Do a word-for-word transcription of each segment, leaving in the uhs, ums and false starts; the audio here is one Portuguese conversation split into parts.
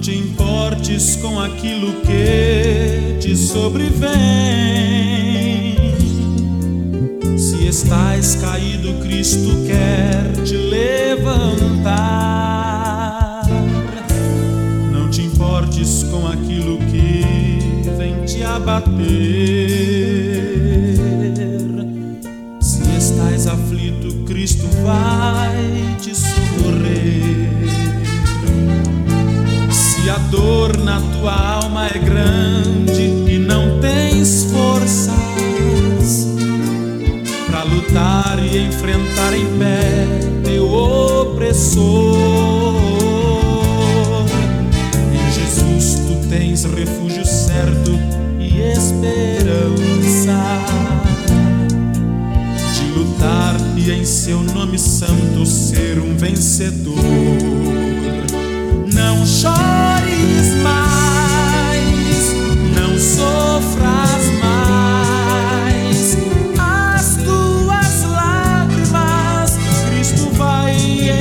te importes com aquilo que te sobrevém. Se estás caído, Cristo quer te levantar. Não te importes com aquilo que vem te abater. Se estás aflito, Cristo vai te socorrer. Se a dor na tua alma é grande e não tens forças pra lutar e enfrentar em pé teu opressor, em Jesus tu tens refúgio certo e esperança de lutar e em seu nome santo ser um vencedor. Não chores mais, não sofras mais, as tuas lágrimas Cristo vai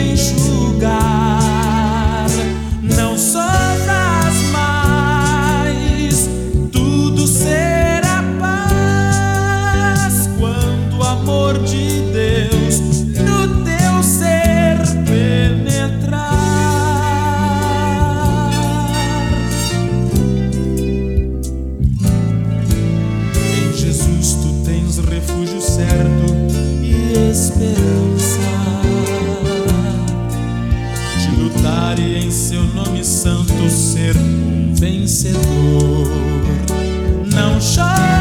enxugar. Não sofras mais, tudo será paz quando o amor de Deus no teu ser penetrar. Refúgio certo e esperança de lutar e em seu nome santo ser um vencedor. Não chore.